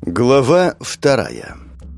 Глава 2.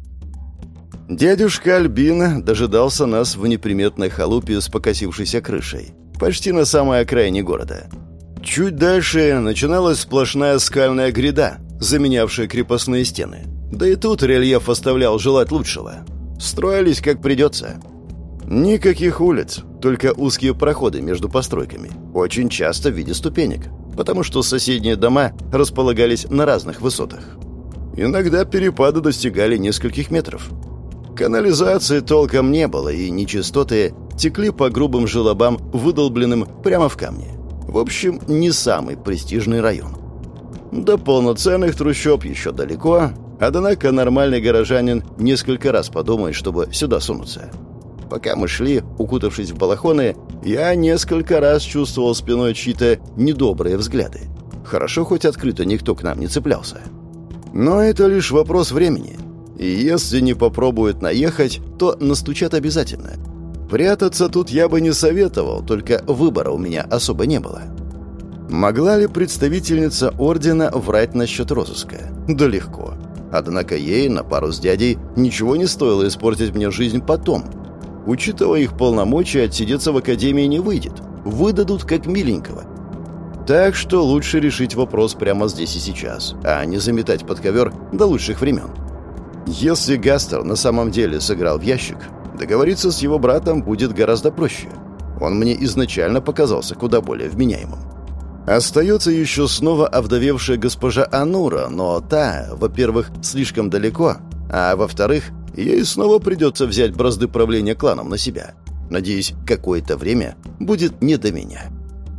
Дядюшка Альбин дожидался нас в неприметной халупе с покосившейся крышей, почти на самой окраине города. Чуть дальше начиналась сплошная скальная гряда, заменявшая крепостные стены. Да и тут рельеф оставлял желать лучшего. Строились как придется. Никаких улиц, только узкие проходы между постройками, очень часто в виде ступенек, потому что соседние дома располагались на разных высотах. Иногда перепады достигали нескольких метров. Канализации толком не было, и нечистоты текли по грубым желобам, выдолбленным прямо в камне. В общем, не самый престижный район. До полноценных трущоб еще далеко, однако нормальный горожанин несколько раз подумает, чтобы сюда сунуться. Пока мы шли, укутавшись в балахоны, я несколько раз чувствовал спиной чьи-то недобрые взгляды. Хорошо, хоть открыто никто к нам не цеплялся. Но это лишь вопрос времени. И если не попробуют наехать, то настучат обязательно. Прятаться тут я бы не советовал, только выбора у меня особо не было. Могла ли представительница ордена врать насчет розыска? Да легко. Однако ей, на пару с дядей, ничего не стоило испортить мне жизнь потом. Учитывая их полномочия, отсидеться в академии не выйдет. Выдадут как миленького. Так что лучше решить вопрос прямо здесь и сейчас, а не заметать под ковер до лучших времен. Если Гастер на самом деле сыграл в ящик, договориться с его братом будет гораздо проще. Он мне изначально показался куда более вменяемым. Остается еще снова овдовевшая госпожа Анура, но та, во-первых, слишком далеко, а во-вторых, ей снова придется взять бразды правления кланом на себя. Надеюсь, какое-то время будет не до меня.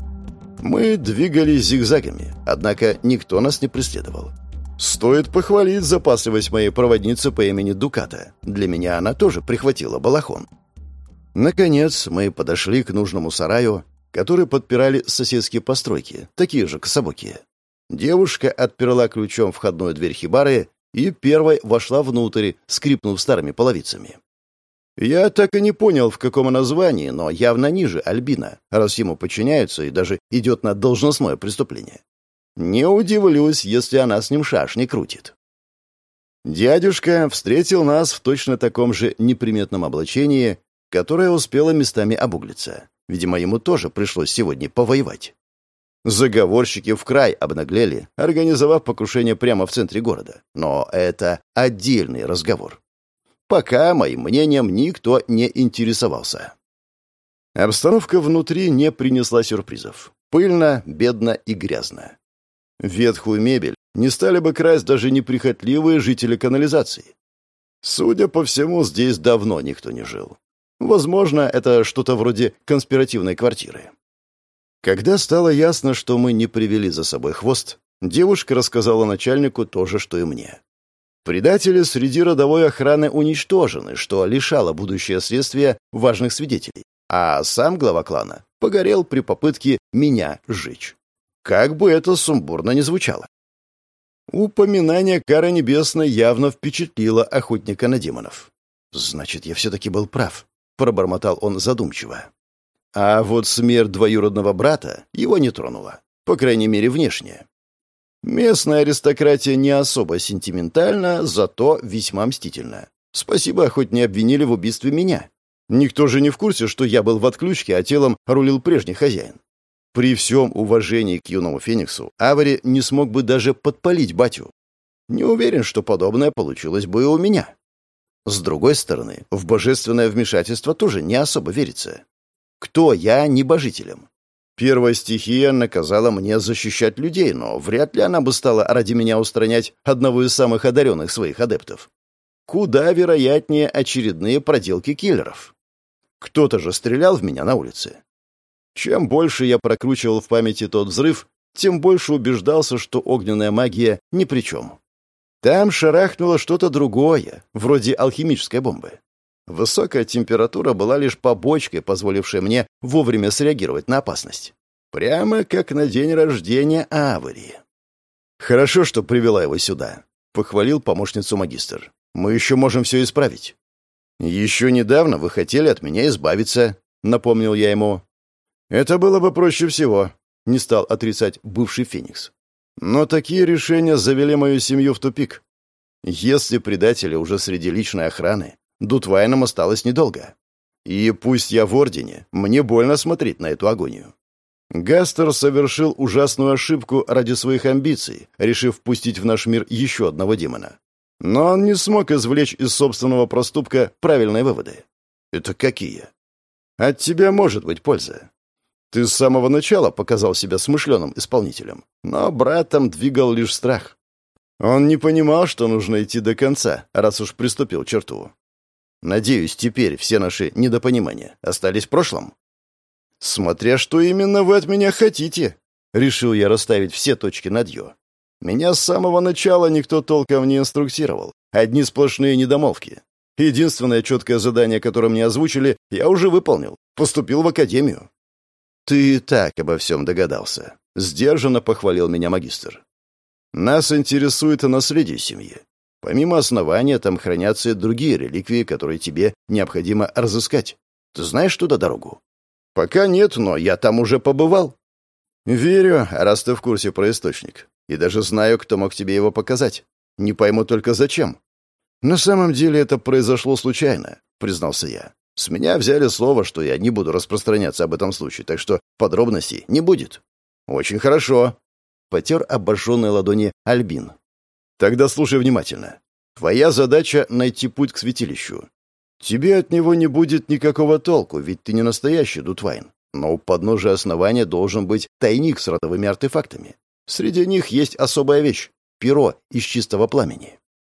Мы двигались зигзагами, однако никто нас не преследовал. Стоит похвалить запасливость моей проводницы по имени Дуката. Для меня она тоже прихватила балахон. Наконец, мы подошли к нужному сараю, который подпирали соседские постройки, такие же кособокие. Девушка отперла ключом входную дверь хибары и первой вошла внутрь, скрипнув старыми половицами. Я так и не понял, в каком она звании, но явно ниже Альбина, раз ему подчиняются и даже идет на должностное преступление. Не удивлюсь, если она с ним шашни крутит. Дядюшка встретил нас в точно таком же неприметном облачении, которое успело местами обуглиться. Видимо, ему тоже пришлось сегодня повоевать. Заговорщики в край обнаглели, организовав покушение прямо в центре города. Но это отдельный разговор. Пока моим мнением никто не интересовался. Обстановка внутри не принесла сюрпризов. Пыльно, бедно и грязно. Ветхую мебель не стали бы красть даже неприхотливые жители канализации. Судя по всему, здесь давно никто не жил. Возможно, это что-то вроде конспиративной квартиры. Когда стало ясно, что мы не привели за собой хвост, девушка рассказала начальнику то же, что и мне. Предатели среди родовой охраны уничтожены, что лишало будущее следствия важных свидетелей, а сам глава клана погорел при попытке меня сжечь. Как бы это сумбурно ни звучало. Упоминание кары небесной явно впечатлило охотника на демонов. «Значит, я все-таки был прав», — пробормотал он задумчиво. А вот смерть двоюродного брата его не тронула, по крайней мере, внешне. Местная аристократия не особо сентиментальна, зато весьма мстительна. Спасибо, хоть не обвинили в убийстве меня. Никто же не в курсе, что я был в отключке, а телом рулил прежний хозяин. При всем уважении к юному Фениксу, Авари не смог бы даже подпалить батю. Не уверен, что подобное получилось бы и у меня. С другой стороны, в божественное вмешательство тоже не особо верится. Кто я небожителем? Первая стихия наказала мне защищать людей, но вряд ли она бы стала ради меня устранять одного из самых одаренных своих адептов. Куда вероятнее очередные проделки киллеров. Кто-то же стрелял в меня на улице. Чем больше я прокручивал в памяти тот взрыв, тем больше убеждался, что огненная магия ни при чем. Там шарахнуло что-то другое, вроде алхимической бомбы. Высокая температура была лишь побочкой, позволившей мне вовремя среагировать на опасность. Прямо как на день рождения Авари. «Хорошо, что привела его сюда», — похвалил помощницу магистр. «Мы еще можем все исправить». «Еще недавно вы хотели от меня избавиться», — напомнил я ему. «Это было бы проще всего», — не стал отрицать бывший Феникс. «Но такие решения завели мою семью в тупик. Если предатели уже среди личной охраны, Дутвайнам осталось недолго. И пусть я в Ордене, мне больно смотреть на эту агонию. Гастер совершил ужасную ошибку ради своих амбиций, решив впустить в наш мир еще одного демона. Но он не смог извлечь из собственного проступка правильные выводы. Это какие? От тебя может быть польза. Ты с самого начала показал себя смышленым исполнителем, но братом двигал лишь страх. Он не понимал, что нужно идти до конца, раз уж приступил к черту. Надеюсь, теперь все наши недопонимания остались в прошлом? Смотря что именно вы от меня хотите. Решил я расставить все точки над «ё». Меня с самого начала никто толком не инструктировал. Одни сплошные недомолвки. Единственное четкое задание, которое мне озвучили, я уже выполнил. Поступил в академию. Ты и так обо всем догадался. Сдержанно похвалил меня магистр. Нас интересует наследие семьи. Помимо основания, там хранятся и другие реликвии, которые тебе необходимо разыскать. Ты знаешь туда дорогу? Пока нет, но я там уже побывал. Верю, раз ты в курсе про источник. И даже знаю, кто мог тебе его показать. Не пойму только зачем. На самом деле это произошло случайно, признался я. С меня взяли слово, что я не буду распространяться об этом случае, так что подробностей не будет. Очень хорошо. Потер обожженные ладони Альбин. Тогда слушай внимательно. Твоя задача — найти путь к святилищу. Тебе от него не будет никакого толку, ведь ты не настоящий Дутвайн. Но у подножия основания должен быть тайник с родовыми артефактами. Среди них есть особая вещь — перо из чистого пламени.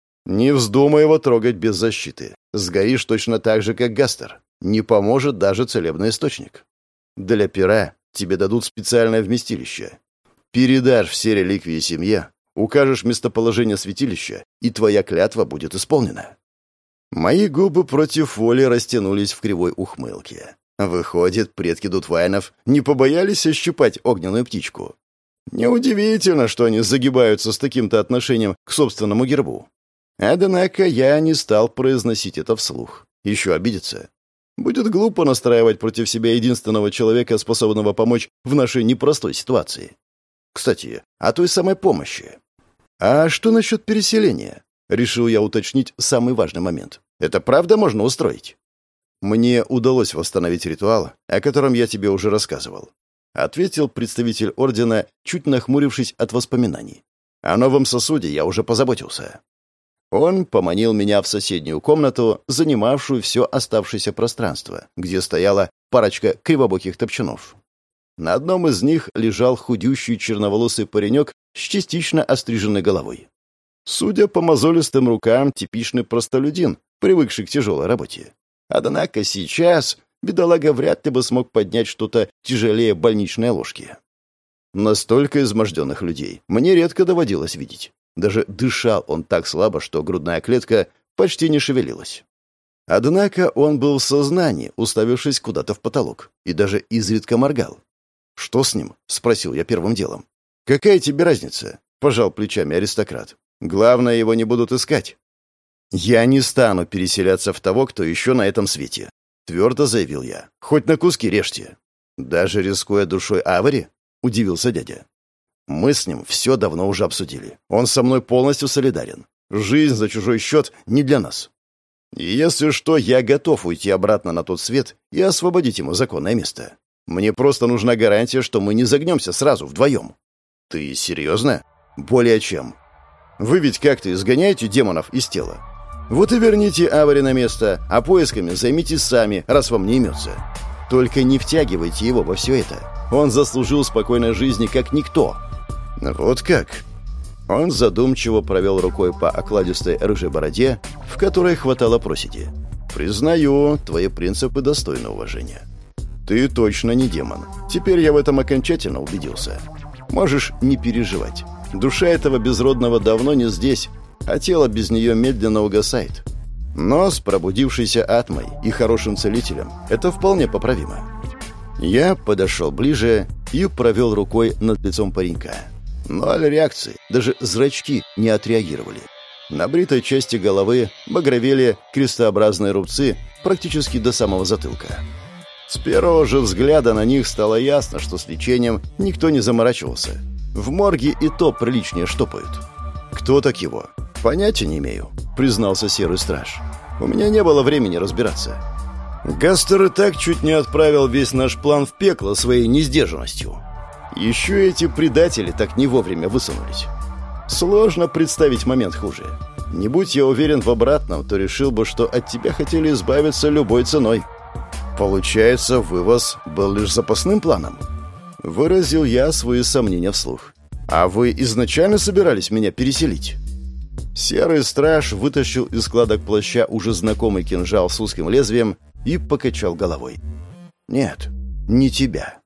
Не вздумай его трогать без защиты. Сгоришь точно так же, как Гастер. Не поможет даже целебный источник. Для пера тебе дадут специальное вместилище. Передашь все реликвии семье, укажешь местоположение святилища, и твоя клятва будет исполнена. Мои губы против воли растянулись в кривой ухмылке. Выходит, предки Дутвайнов не побоялись ощипать огненную птичку. Неудивительно, что они загибаются с таким-то отношением к собственному гербу. Однако я не стал произносить это вслух. Еще обидится. Будет глупо настраивать против себя единственного человека, способного помочь в нашей непростой ситуации. Кстати, о той самой помощи. А что насчет переселения? Решил я уточнить самый важный момент. Это правда можно устроить? Мне удалось восстановить ритуал, о котором я тебе уже рассказывал. Ответил представитель ордена, чуть нахмурившись от воспоминаний. О новом сосуде я уже позаботился. Он поманил меня в соседнюю комнату, занимавшую все оставшееся пространство, где стояла парочка кривобоких топчанов. На одном из них лежал худющий черноволосый паренек с частично остриженной головой. Судя по мозолистым рукам, типичный простолюдин, привыкший к тяжелой работе. Однако сейчас бедолага вряд ли бы смог поднять что-то тяжелее больничной ложки. Настолько изможденных людей мне редко доводилось видеть. Даже дышал он так слабо, что грудная клетка почти не шевелилась. Однако он был в сознании, уставившись куда-то в потолок, и даже изредка моргал. «Что с ним?» — спросил я первым делом. «Какая тебе разница?» — пожал плечами аристократ. «Главное, его не будут искать». «Я не стану переселяться в того, кто еще на этом свете», — твердо заявил я. «Хоть на куски режьте». «Даже рискуя душой Авари?» — удивился дядя. «Мы с ним все давно уже обсудили. Он со мной полностью солидарен. Жизнь за чужой счет не для нас. И если что, я готов уйти обратно на тот свет и освободить ему законное место. Мне просто нужна гарантия, что мы не загнемся сразу вдвоем». «Ты серьезно?» «Более чем. Вы ведь как-то изгоняете демонов из тела. Вот и верните Авари на место, а поисками займитесь сами, раз вам не имется. Только не втягивайте его во все это. Он заслужил спокойной жизни, как никто». «Вот как?» Он задумчиво провел рукой по окладистой рыжей бороде, в которой хватало проседи. «Признаю, твои принципы достойны уважения. Ты точно не демон. Теперь я в этом окончательно убедился. Можешь не переживать. Душа этого безродного давно не здесь, а тело без нее медленно угасает. Но с пробудившейся атмой и хорошим целителем это вполне поправимо». Я подошел ближе и провел рукой над лицом паренька. Ноль реакции, даже зрачки не отреагировали. На бритой части головы багровели крестообразные рубцы практически до самого затылка. С первого же взгляда на них стало ясно, что с лечением никто не заморачивался. В морге и то приличнее штопают. «Кто так его?» «Понятия не имею», — признался Серый Страж. «У меня не было времени разбираться. Гастер и так чуть не отправил весь наш план в пекло своей несдержанностью. Еще эти предатели так не вовремя высунулись. Сложно представить момент хуже. Не будь я уверен в обратном, то решил бы, что от тебя хотели избавиться любой ценой». «Получается, вывоз был лишь запасным планом?» Выразил я свои сомнения вслух. «А вы изначально собирались меня переселить?» Серый Страж вытащил из складок плаща уже знакомый кинжал с узким лезвием и покачал головой. «Нет, не тебя.